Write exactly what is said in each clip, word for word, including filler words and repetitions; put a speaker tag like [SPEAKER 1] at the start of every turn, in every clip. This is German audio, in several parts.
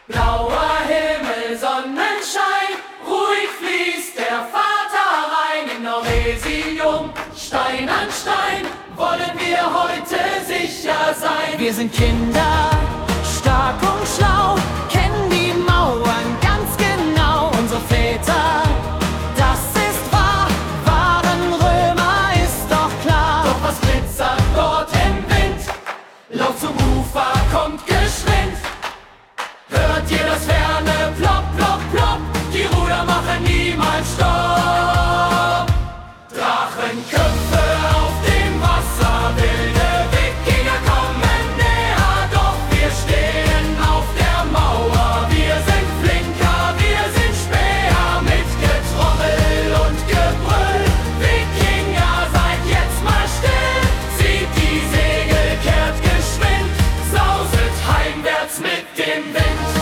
[SPEAKER 1] Blauer Himmel, Sonnenschein, ruhig fließt der Vater rein. In Norvesium, Stein an Stein, wollen wir heute sicher sein. Wir sind Kinder, stark und schlau, kennen die Mauern ganz genau. Unsere Väter, das ist wahr, waren Römer, ist doch klar. Doch was glitzert dort im Wind? Lauf zum Ufer, kommt geschwind. Hört ihr das ferne Plopp, Plopp, Plopp? Die Ruder machen niemals Stopp. Drachenköpfe auf dem Wasser, wilde Wikinger kommen näher. Doch wir stehen auf der Mauer, wir sind Flinker, wir sind Späher. Mit Getrommel und Gebrüll, Wikinger, seid jetzt mal still. Zieht die Segel, kehrt geschwind, sauset heimwärts mit dem Wind.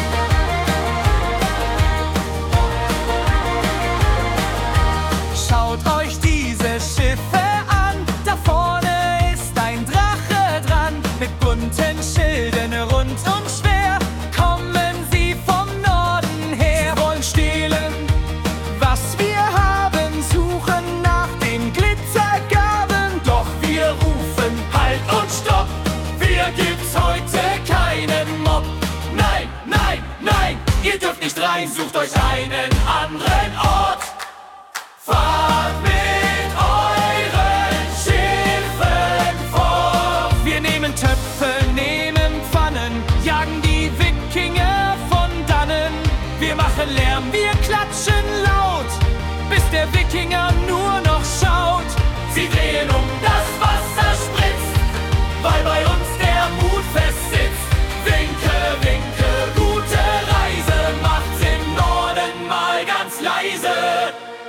[SPEAKER 1] Schaut euch diese Schiffe an, da vorne ist ein Drache dran. Mit bunten Schilden rund und schwer kommen sie vom Norden her. Sie wollen stehlen, was wir haben, suchen nach den Glitzergaben. Doch wir rufen Halt und Stopp, wir gibt's heute keinen Mob. Nein, nein, nein, ihr dürft nicht rein, sucht euch einen anderen Ort. Fahrt mit euren Schiffen fort. Wir nehmen Töpfe, nehmen Pfannen, jagen die Wikinger von dannen. Wir machen Lärm, wir klatschen laut, bis der Wikinger nur noch schaut. Sie drehen um, das Wasser spritzt, weil bei uns der Mut fest sitzt. Winke, winke, gute Reise, macht's im Norden mal ganz leise.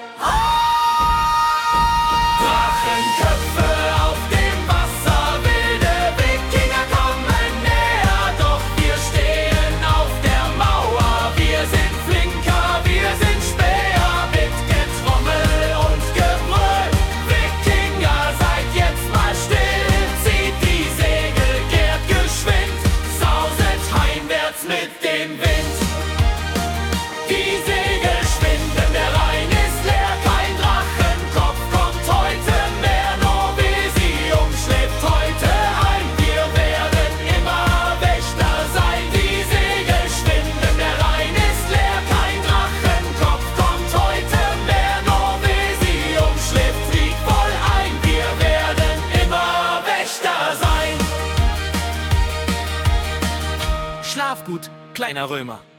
[SPEAKER 1] Drachenköpfe auf dem Wasser, wilde Wikinger kommen näher. Doch wir stehen auf der Mauer, wir sind Flinker, wir sind Späher. Mit Getrommel und Gebrüll, Wikinger, seid jetzt mal still. Zieht die Segel, kehrt geschwind, sauset heimwärts mit dem Wind. Die Segel schwinden, der Rhein ist leer, kein Drachenkopf kommt heute mehr. Norvesium schläft heute ein, wir werden immer Wächter sein. Die Segel schwinden, der Rhein ist leer, kein Drachenkopf kommt heute mehr. Norvesium schläft friedvoll ein, wir werden immer Wächter sein. Schlaf gut, kleiner Römer.